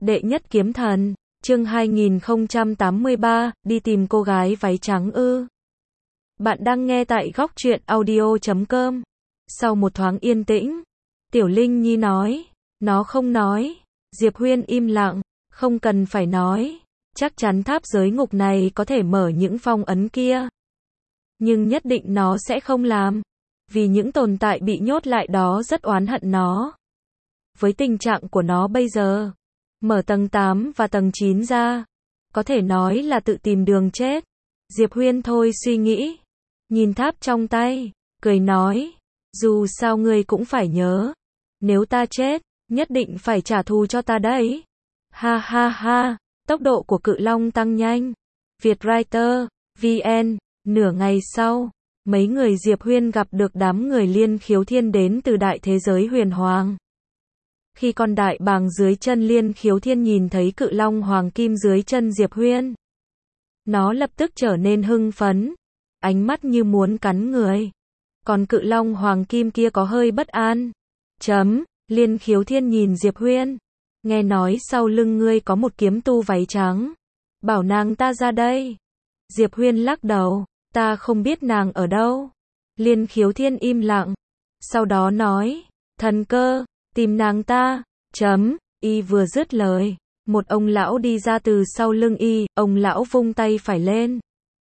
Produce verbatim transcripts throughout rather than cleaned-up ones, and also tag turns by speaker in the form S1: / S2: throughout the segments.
S1: Đệ nhất kiếm thần, chương hai nghìn không trăm tám mươi ba, đi tìm cô gái váy trắng ư. Bạn đang nghe tại góc truyện audio chấm com. Sau một thoáng yên tĩnh, Tiểu Linh Nhi nói, nó không nói. Diệp Huyên im lặng, không cần phải nói. Chắc chắn tháp giới ngục này có thể mở những phong ấn kia. Nhưng nhất định nó sẽ không làm. Vì những tồn tại bị nhốt lại đó rất oán hận nó. Với tình trạng của nó bây giờ, mở tầng tám và tầng chín ra, có thể nói là tự tìm đường chết. Diệp Huyên thôi suy nghĩ, nhìn tháp trong tay, cười nói, dù sao ngươi cũng phải nhớ, nếu ta chết, nhất định phải trả thù cho ta đấy. Ha ha ha, tốc độ của cự long tăng nhanh. Vietwriter, vê en, nửa ngày sau, mấy người Diệp Huyên gặp được đám người Liên Khiếu Thiên đến từ đại thế giới huyền hoàng. Khi con đại bàng dưới chân Liên Khiếu Thiên nhìn thấy cự long hoàng kim dưới chân Diệp Huyên, nó lập tức trở nên hưng phấn, ánh mắt như muốn cắn người. Còn cự long hoàng kim kia có hơi bất an. Chấm, Liên Khiếu Thiên nhìn Diệp Huyên, nghe nói sau lưng ngươi có một kiếm tu váy trắng, bảo nàng ta ra đây. Diệp Huyên lắc đầu, ta không biết nàng ở đâu. Liên Khiếu Thiên im lặng, sau đó nói, thần cơ, tìm nàng ta. Chấm, y vừa dứt lời, một ông lão đi ra từ sau lưng y, ông lão vung tay phải lên.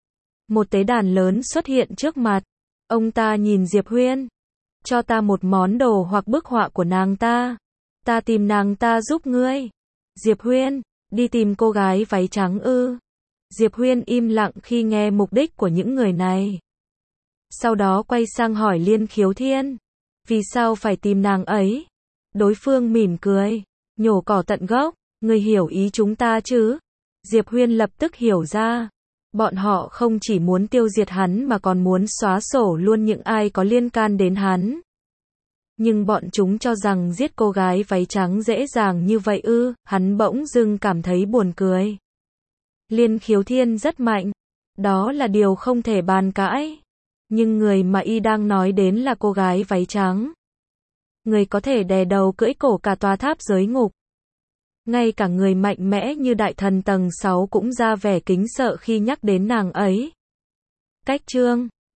S1: Một tế đàn lớn xuất hiện trước mặt, ông ta nhìn Diệp Huyên, cho ta một món đồ hoặc bức họa của nàng ta, ta tìm nàng ta giúp ngươi. Diệp Huyên, đi tìm cô gái váy trắng ư? Diệp Huyên im lặng khi nghe mục đích của những người này. Sau đó quay sang hỏi Liên Khiếu Thiên, vì sao phải tìm nàng ấy? Đối phương mỉm cười, nhổ cỏ tận gốc, ngươi hiểu ý chúng ta chứ? Diệp Huyên lập tức hiểu ra, bọn họ không chỉ muốn tiêu diệt hắn mà còn muốn xóa sổ luôn những ai có liên can đến hắn. Nhưng bọn chúng cho rằng giết cô gái váy trắng dễ dàng như vậy ư? Hắn bỗng dưng cảm thấy buồn cười. Liên Khiếu Thiên rất mạnh, đó là điều không thể bàn cãi. Nhưng người mà y đang nói đến là cô gái váy trắng. Người có thể đè đầu cưỡi cổ cả tòa tháp giới ngục. Ngay cả người mạnh mẽ như đại thần tầng sáu cũng ra vẻ kính sợ khi nhắc đến nàng ấy. Cách chương